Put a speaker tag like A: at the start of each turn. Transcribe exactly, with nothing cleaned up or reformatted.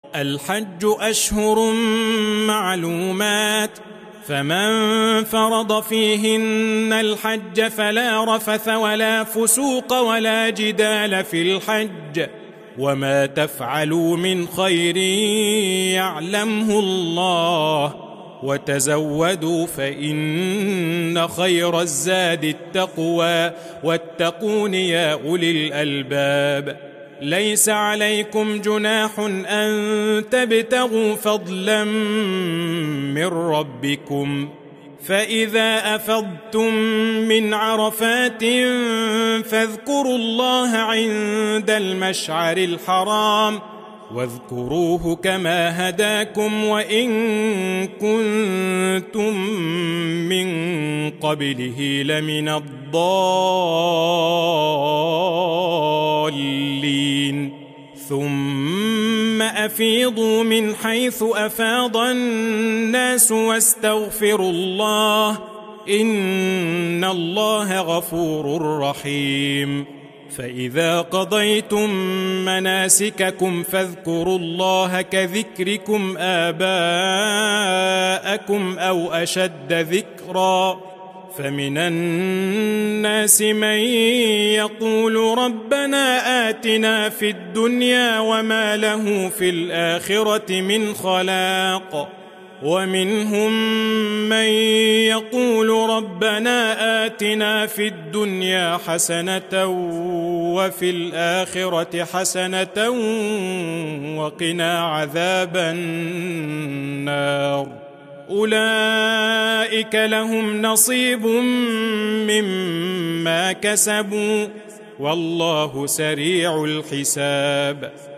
A: الحج أشهر معلومات، فمن فرض فيهن الحج فلا رفث ولا فسوق ولا جدال في الحج، وما تفعلوا من خير يعلمه الله، وتزودوا فإن خير الزاد التقوى، واتقون يا أولي الألباب. ليس عليكم جناح أن تبتغوا فضلا من ربكم، فإذا أفضتم من عرفات فاذكروا الله عند المشعر الحرام، واذكروه كما هداكم وإن كنتم من قبله لمن الضالين. ثم أفيضوا من حيث أفاض الناس واستغفروا الله، إن الله غفور رحيم. فإذا قضيتم مناسككم فاذكروا الله كذكركم آباءكم أو أشد ذكرا. فمن الناس من يقول ربنا آتنا في الدنيا وما له في الآخرة من خلاق، ومنهم من يقول ربنا آتنا في الدنيا حسنة وفي الآخرة حسنة وقنا عذاب النار. أولئك لهم نصيب مما كسبوا والله سريع الحساب.